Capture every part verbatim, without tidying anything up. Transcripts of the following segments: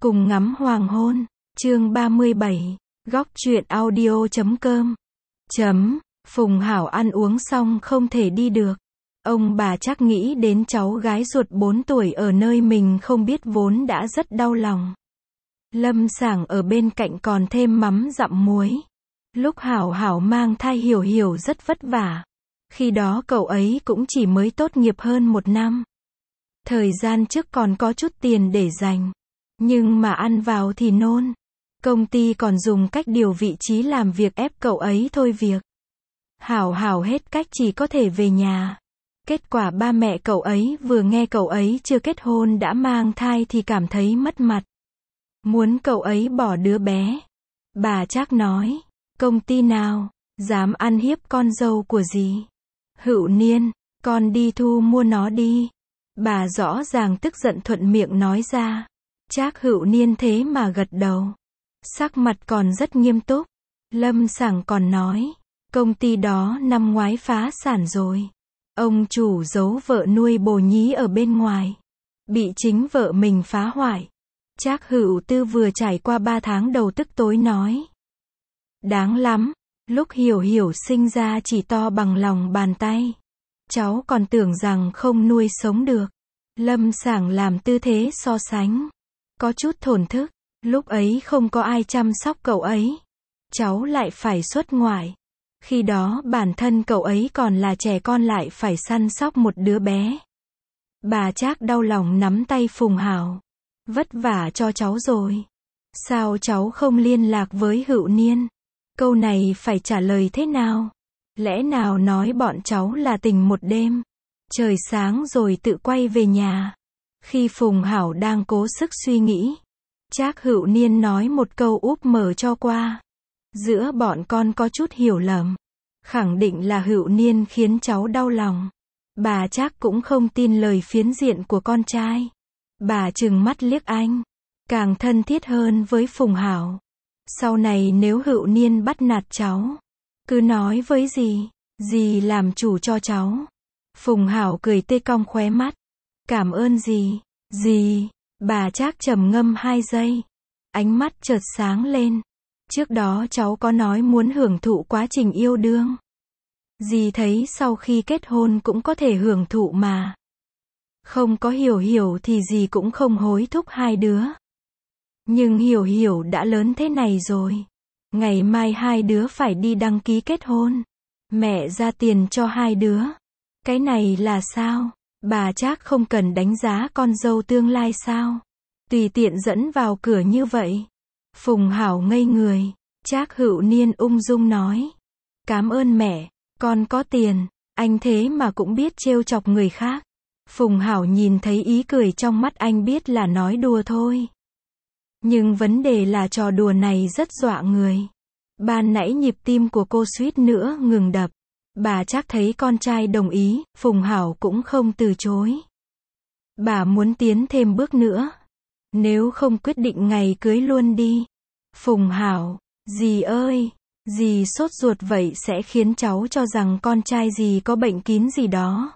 Cùng ngắm hoàng hôn. Chương ba mươi bảy. Góc truyện audio chấm com. Chấm. Phùng Hảo ăn uống xong không thể đi được. Ông bà chắc nghĩ đến cháu gái ruột bốn tuổi ở nơi mình không biết vốn đã rất đau lòng. Lâm Sảng ở bên cạnh còn thêm mắm dặm muối. Lúc Hảo Hảo mang thai Hiểu Hiểu rất vất vả. Khi đó cậu ấy cũng chỉ mới tốt nghiệp hơn một năm. Thời gian trước còn có chút tiền để dành. Nhưng mà ăn vào thì nôn. Công ty còn dùng cách điều vị trí làm việc ép cậu ấy thôi việc. Hảo Hảo hết cách chỉ có thể về nhà. Kết quả ba mẹ cậu ấy vừa nghe cậu ấy chưa kết hôn đã mang thai thì cảm thấy mất mặt. Muốn cậu ấy bỏ đứa bé. Bà Trác nói, công ty nào dám ăn hiếp con dâu của dì? Hữu Niên, con đi thu mua nó đi. Bà rõ ràng tức giận thuận miệng nói ra. Trác Hữu Niên thế mà gật đầu. Sắc mặt còn rất nghiêm túc. Lâm Sảng còn nói, công ty đó năm ngoái phá sản rồi. Ông chủ giấu vợ nuôi bồ nhí ở bên ngoài. Bị chính vợ mình phá hoại. Trác Hữu Tư vừa trải qua ba tháng đầu tức tối nói. Đáng lắm, lúc Hiểu Hiểu sinh ra chỉ to bằng lòng bàn tay. Cháu còn tưởng rằng không nuôi sống được. Lâm Sảng làm tư thế so sánh. Có chút thổn thức, lúc ấy không có ai chăm sóc cậu ấy. Cháu lại phải xuất ngoại. Khi đó bản thân cậu ấy còn là trẻ con lại phải săn sóc một đứa bé. Bà Trác đau lòng nắm tay Phùng Hảo. Vất vả cho cháu rồi. Sao cháu không liên lạc với Hữu Niên? Câu này phải trả lời thế nào? Lẽ nào nói bọn cháu là tình một đêm? Trời sáng rồi tự quay về nhà. Khi Phùng Hảo đang cố sức suy nghĩ, Trác Hữu Niên nói một câu úp mở cho qua. Giữa bọn con có chút hiểu lầm. Khẳng định là Hữu Niên khiến cháu đau lòng. Bà Trác cũng không tin lời phiến diện của con trai. Bà trừng mắt liếc anh. Càng thân thiết hơn với Phùng Hảo. Sau này nếu Hữu Niên bắt nạt cháu, cứ nói với dì, dì làm chủ cho cháu. Phùng Hảo cười tê cong khóe mắt. Cảm ơn dì, dì. Bà Trác trầm ngâm hai giây. Ánh mắt chợt sáng lên. Trước đó cháu có nói muốn hưởng thụ quá trình yêu đương. Dì thấy sau khi kết hôn cũng có thể hưởng thụ mà. Không có Hiểu Hiểu thì dì cũng không hối thúc hai đứa. Nhưng Hiểu Hiểu đã lớn thế này rồi. Ngày mai hai đứa phải đi đăng ký kết hôn. Mẹ ra tiền cho hai đứa. Cái này là sao? Bà Trác không cần đánh giá con dâu tương lai sao? Tùy tiện dẫn vào cửa như vậy. Phùng Hảo ngây người. Trác Hữu Niên ung dung nói. Cảm ơn mẹ, con có tiền. Anh thế mà cũng biết trêu chọc người khác. Phùng Hảo nhìn thấy ý cười trong mắt anh biết là nói đùa thôi. Nhưng vấn đề là trò đùa này rất dọa người. Ban nãy nhịp tim của cô suýt nữa ngừng đập. Bà Trác thấy con trai đồng ý, Phùng Hảo cũng không từ chối. Bà muốn tiến thêm bước nữa. Nếu không quyết định ngày cưới luôn đi. Phùng Hảo, dì ơi, dì sốt ruột vậy sẽ khiến cháu cho rằng con trai dì có bệnh kín gì đó.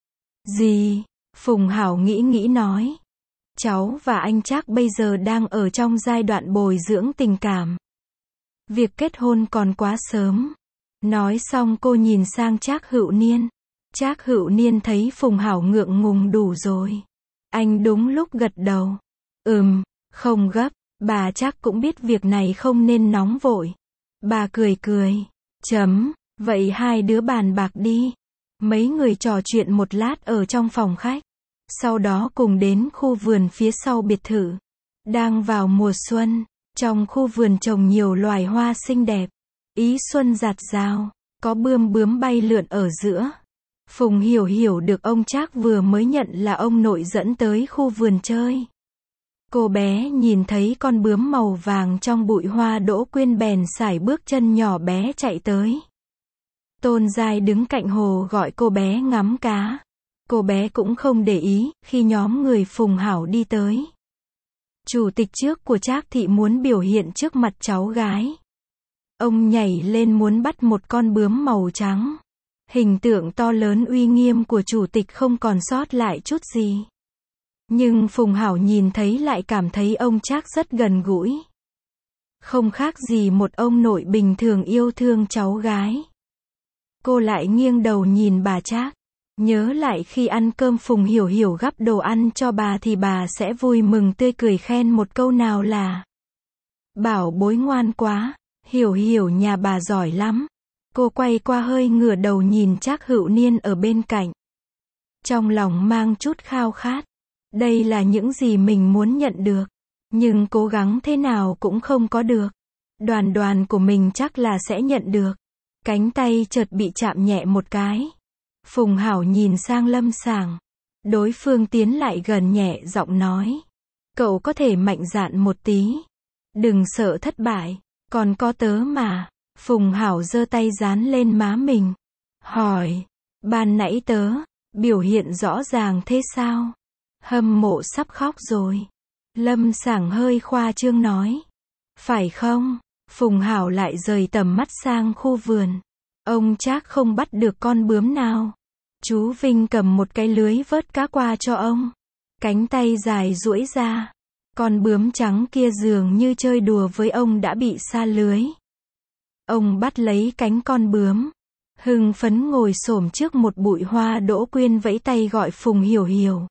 Dì, Phùng Hảo nghĩ nghĩ nói. Cháu và anh Trác bây giờ đang ở trong giai đoạn bồi dưỡng tình cảm. Việc kết hôn còn quá sớm. Nói xong cô nhìn sang Trác Hữu Niên. Trác Hữu Niên thấy Phùng Hảo ngượng ngùng đủ rồi. Anh đúng lúc gật đầu. Ừm, không gấp. Bà Trác cũng biết việc này không nên nóng vội. Bà cười cười. Chấm, vậy hai đứa bàn bạc đi. Mấy người trò chuyện một lát ở trong phòng khách. Sau đó cùng đến khu vườn phía sau biệt thự. Đang vào mùa xuân. Trong khu vườn trồng nhiều loài hoa xinh đẹp. Ý xuân rạt rào. Có bươm bướm bay lượn ở giữa. Phùng Hiểu Hiểu được ông Trác vừa mới nhận là ông nội dẫn tới khu vườn chơi. Cô bé nhìn thấy con bướm màu vàng trong bụi hoa đỗ quyên bèn sải bước chân nhỏ bé chạy tới. Tôn Giai đứng cạnh hồ gọi cô bé ngắm cá. Cô bé cũng không để ý khi nhóm người Phùng Hảo đi tới. Chủ tịch trước của Trác thị muốn biểu hiện trước mặt cháu gái. Ông nhảy lên muốn bắt một con bướm màu trắng. Hình tượng to lớn uy nghiêm của chủ tịch không còn sót lại chút gì. Nhưng Phùng Hảo nhìn thấy lại cảm thấy ông Trác rất gần gũi. Không khác gì một ông nội bình thường yêu thương cháu gái. Cô lại nghiêng đầu nhìn bà Trác. Nhớ lại khi ăn cơm Phùng Hiểu Hiểu gắp đồ ăn cho bà thì bà sẽ vui mừng tươi cười khen một câu nào là: bảo bối ngoan quá, Hiểu Hiểu nhà bà giỏi lắm. Cô quay qua hơi ngửa đầu nhìn Trác Hữu Niên ở bên cạnh. Trong lòng mang chút khao khát. Đây là những gì mình muốn nhận được. Nhưng cố gắng thế nào cũng không có được. Đoàn đoàn của mình chắc là sẽ nhận được. Cánh tay chợt bị chạm nhẹ một cái. Phùng Hảo nhìn sang Lâm Sảng. Đối phương tiến lại gần nhẹ giọng nói. Cậu có thể mạnh dạn một tí. Đừng sợ thất bại. Còn có tớ mà. Phùng Hảo giơ tay dán lên má mình. Hỏi. Ban nãy tớ. Biểu hiện rõ ràng thế sao? Hâm mộ sắp khóc rồi. Lâm Sảng hơi khoa trương nói. Phải không? Phùng Hảo lại rời tầm mắt sang khu vườn. Ông Trác không bắt được con bướm nào. Chú Vinh cầm một cái lưới vớt cá qua cho ông. Cánh tay dài duỗi ra. Con bướm trắng kia dường như chơi đùa với ông đã bị sa lưới. Ông bắt lấy cánh con bướm. Hưng phấn ngồi xổm trước một bụi hoa đỗ quyên vẫy tay gọi Phùng Hiểu Hiểu.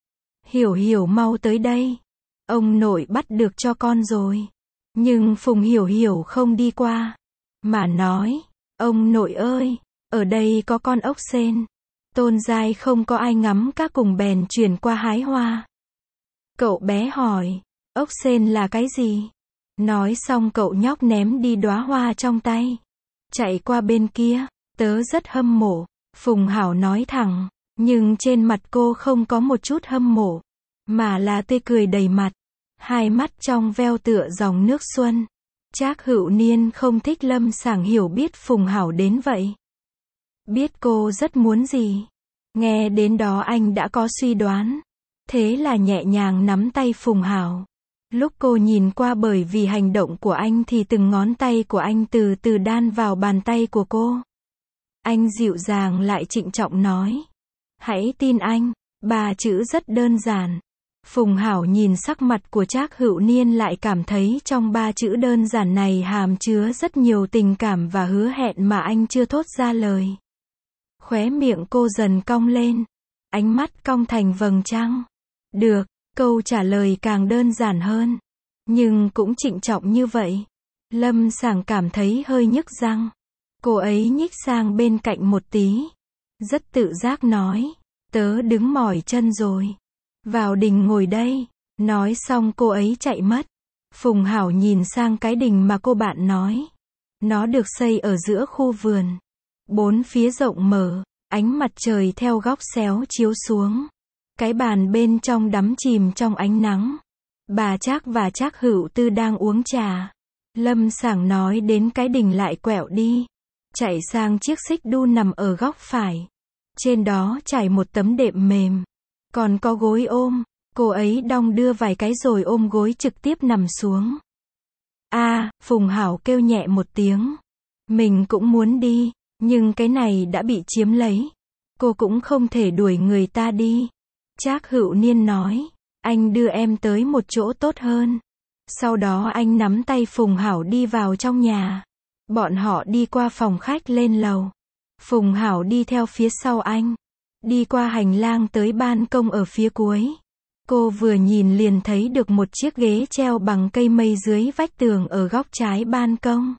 Hiểu Hiểu mau tới đây. Ông nội bắt được cho con rồi. Nhưng Phùng Hiểu Hiểu không đi qua. Mà nói. Ông nội ơi. Ở đây có con ốc sên. Tôn giai không có ai ngắm cá cùng bèn chuyển qua hái hoa. Cậu bé hỏi. Ốc sên là cái gì? Nói xong cậu nhóc ném đi đóa hoa trong tay. Chạy qua bên kia. Tớ rất hâm mộ. Phùng Hảo nói thẳng. Nhưng trên mặt cô không có một chút hâm mộ. Mà là tươi cười đầy mặt. Hai mắt trong veo tựa dòng nước xuân. Trác Hữu Niên không thích Lâm Sảng hiểu biết Phùng Hảo đến vậy. Biết cô rất muốn gì. Nghe đến đó anh đã có suy đoán. Thế là nhẹ nhàng nắm tay Phùng Hảo. Lúc cô nhìn qua bởi vì hành động của anh thì từng ngón tay của anh từ từ đan vào bàn tay của cô. Anh dịu dàng lại trịnh trọng nói. Hãy tin anh, ba chữ rất đơn giản. Phùng Hảo nhìn sắc mặt của Trác Hữu Niên lại cảm thấy trong ba chữ đơn giản này hàm chứa rất nhiều tình cảm và hứa hẹn mà anh chưa thốt ra lời. Khóe miệng cô dần cong lên. Ánh mắt cong thành vầng trăng. Được, câu trả lời càng đơn giản hơn. Nhưng cũng trịnh trọng như vậy. Lâm Sảng cảm thấy hơi nhức răng. Cô ấy nhích sang bên cạnh một tí. Rất tự giác nói. Tớ đứng mỏi chân rồi. Vào đình ngồi đây. Nói xong cô ấy chạy mất. Phùng Hảo nhìn sang cái đình mà cô bạn nói. Nó được xây ở giữa khu vườn. Bốn phía rộng mở. Ánh mặt trời theo góc xéo chiếu xuống. Cái bàn bên trong đắm chìm trong ánh nắng. Bà Trác và Trác Hữu Tư đang uống trà. Lâm Sảng nói đến cái đình lại quẹo đi. Chạy sang chiếc xích đu nằm ở góc phải. Trên đó trải một tấm đệm mềm. Còn có gối ôm. Cô ấy đong đưa vài cái rồi ôm gối trực tiếp nằm xuống. A, à, Phùng Hảo kêu nhẹ một tiếng. Mình cũng muốn đi. Nhưng cái này đã bị chiếm lấy. Cô cũng không thể đuổi người ta đi. Trác Hữu Niên nói. Anh đưa em tới một chỗ tốt hơn. Sau đó anh nắm tay Phùng Hảo đi vào trong nhà. Bọn họ đi qua phòng khách lên lầu. Phùng Hảo đi theo phía sau anh. Đi qua hành lang tới ban công ở phía cuối. Cô vừa nhìn liền thấy được một chiếc ghế treo bằng cây mây dưới vách tường ở góc trái ban công.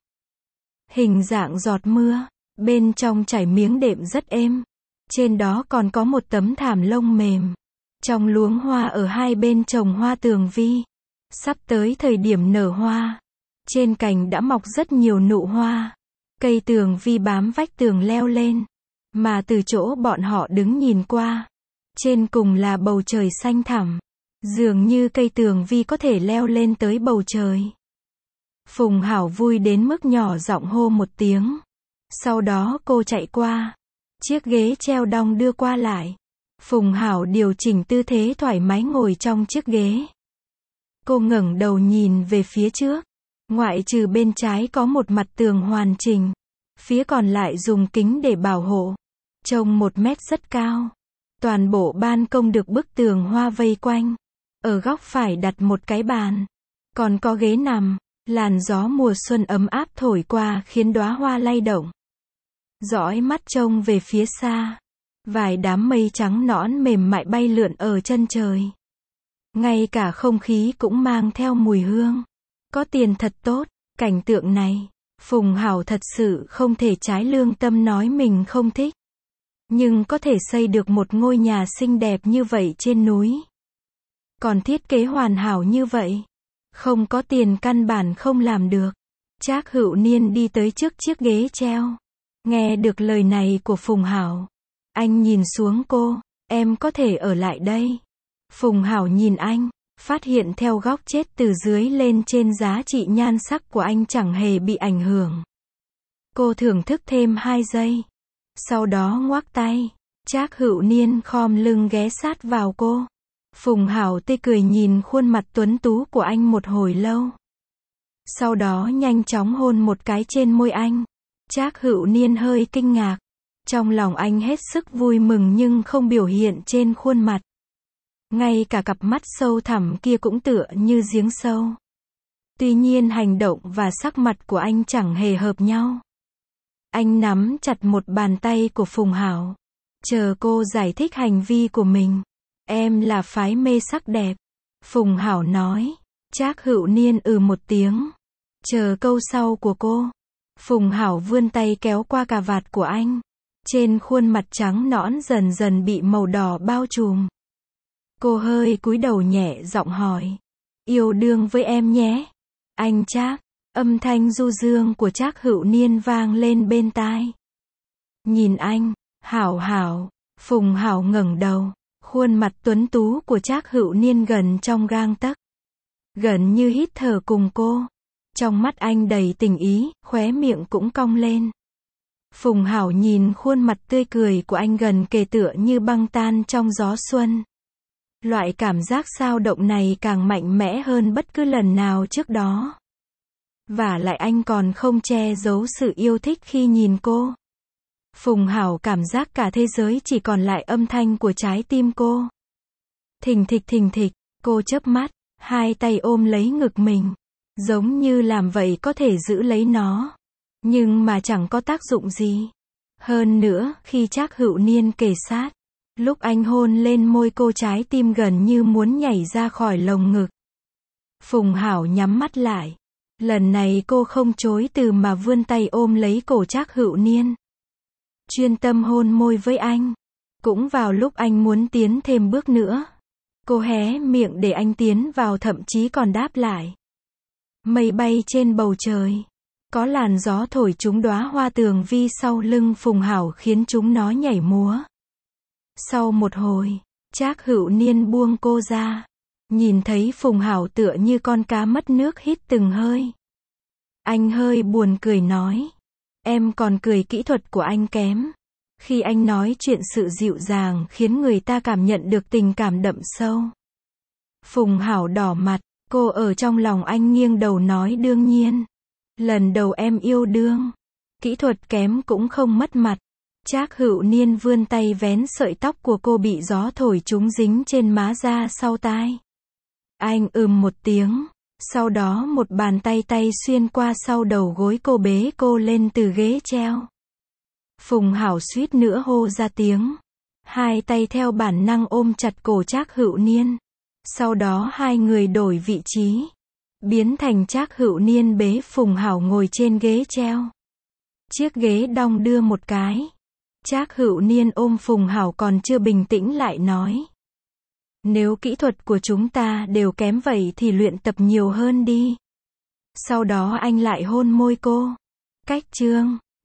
Hình dạng giọt mưa. Bên trong trải miếng đệm rất êm. Trên đó còn có một tấm thảm lông mềm. Trong luống hoa ở hai bên trồng hoa tường vi. Sắp tới thời điểm nở hoa. Trên cành đã mọc rất nhiều nụ hoa. Cây tường vi bám vách tường leo lên. Mà từ chỗ bọn họ đứng nhìn qua. Trên cùng là bầu trời xanh thẳm. Dường như cây tường vi có thể leo lên tới bầu trời. Phùng Hảo vui đến mức nhỏ giọng hô một tiếng. Sau đó cô chạy qua. Chiếc ghế treo đong đưa qua lại. Phùng Hảo điều chỉnh tư thế thoải mái ngồi trong chiếc ghế. Cô ngẩng đầu nhìn về phía trước. Ngoại trừ bên trái có một mặt tường hoàn chỉnh. Phía còn lại dùng kính để bảo hộ. Trông một mét rất cao. Toàn bộ ban công được bức tường hoa vây quanh. Ở góc phải đặt một cái bàn. Còn có ghế nằm. Làn gió mùa xuân ấm áp thổi qua khiến đóa hoa lay động. Dõi mắt trông về phía xa. Vài đám mây trắng nõn mềm mại bay lượn ở chân trời. Ngay cả không khí cũng mang theo mùi hương. Có tiền thật tốt. Cảnh tượng này, Phùng Hảo thật sự không thể trái lương tâm nói mình không thích. Nhưng có thể xây được một ngôi nhà xinh đẹp như vậy trên núi. Còn thiết kế hoàn hảo như vậy. Không có tiền căn bản không làm được. Trác Hữu Niên đi tới trước chiếc ghế treo. Nghe được lời này của Phùng Hảo. Anh nhìn xuống cô. Em có thể ở lại đây. Phùng Hảo nhìn anh. Phát hiện theo góc chết từ dưới lên trên giá trị nhan sắc của anh chẳng hề bị ảnh hưởng. Cô thưởng thức thêm hai giây. Sau đó ngoắc tay. Trác Hữu Niên khom lưng ghé sát vào cô. Phùng Hảo tươi cười nhìn khuôn mặt tuấn tú của anh một hồi lâu. Sau đó nhanh chóng hôn một cái trên môi anh. Trác Hữu Niên hơi kinh ngạc. Trong lòng anh hết sức vui mừng nhưng không biểu hiện trên khuôn mặt. Ngay cả cặp mắt sâu thẳm kia cũng tựa như giếng sâu. Tuy nhiên hành động và sắc mặt của anh chẳng hề hợp nhau. Anh nắm chặt một bàn tay của Phùng Hảo. Chờ cô giải thích hành vi của mình. Em là phái mê sắc đẹp. Phùng Hảo nói. Trác Hữu Niên ừ một tiếng. Chờ câu sau của cô. Phùng Hảo vươn tay kéo qua cà vạt của anh. Trên khuôn mặt trắng nõn dần dần bị màu đỏ bao trùm. Cô hơi cúi đầu nhẹ giọng hỏi. Yêu đương với em nhé. Anh Trác. Âm thanh du dương của Trác Hữu Niên vang lên bên tai. Nhìn anh. Hảo Hảo. Phùng Hảo ngẩng đầu. Khuôn mặt tuấn tú của Trác Hữu Niên gần trong gang tấc. Gần như hít thở cùng cô. Trong mắt anh đầy tình ý, khóe miệng cũng cong lên. Phùng Hảo nhìn khuôn mặt tươi cười của anh gần kề tựa như băng tan trong gió xuân. Loại cảm giác xao động này càng mạnh mẽ hơn bất cứ lần nào trước đó. Và lại anh còn không che giấu sự yêu thích khi nhìn cô. Phùng Hảo cảm giác cả thế giới chỉ còn lại âm thanh của trái tim cô. Thình thịch thình thịch, cô chớp mắt, hai tay ôm lấy ngực mình. Giống như làm vậy có thể giữ lấy nó. Nhưng mà chẳng có tác dụng gì. Hơn nữa, khi Trác Hữu Niên kề sát. Lúc anh hôn lên môi cô trái tim gần như muốn nhảy ra khỏi lồng ngực. Phùng Hảo nhắm mắt lại. Lần này cô không chối từ mà vươn tay ôm lấy cổ Trác Hữu Niên. Chuyên tâm hôn môi với anh. Cũng vào lúc anh muốn tiến thêm bước nữa. Cô hé miệng để anh tiến vào thậm chí còn đáp lại. Mây bay trên bầu trời. Có làn gió thổi chúng đóa hoa tường vi sau lưng Phùng Hảo khiến chúng nó nhảy múa. Sau một hồi, Trác Hữu Niên buông cô ra. Nhìn thấy Phùng Hảo tựa như con cá mất nước hít từng hơi. Anh hơi buồn cười nói. Em còn cười kỹ thuật của anh kém. Khi anh nói chuyện sự dịu dàng khiến người ta cảm nhận được tình cảm đậm sâu. Phùng Hảo đỏ mặt, cô ở trong lòng anh nghiêng đầu nói đương nhiên. Lần đầu em yêu đương. Kỹ thuật kém cũng không mất mặt. Trác Hữu Niên vươn tay vén sợi tóc của cô bị gió thổi chúng dính trên má ra sau tai. Anh ừm một tiếng. Sau đó một bàn tay tay xuyên qua sau đầu gối cô bế cô lên từ ghế treo. Phùng Hảo suýt nữa hô ra tiếng. Hai tay theo bản năng ôm chặt cổ Trác Hữu Niên. Sau đó hai người đổi vị trí. Biến thành Trác Hữu Niên bế Phùng Hảo ngồi trên ghế treo. Chiếc ghế đong đưa một cái. Trác Hữu Niên ôm Phùng Hảo còn chưa bình tĩnh lại nói. Nếu kỹ thuật của chúng ta đều kém vậy thì luyện tập nhiều hơn đi. Sau đó anh lại hôn môi cô. Cách chương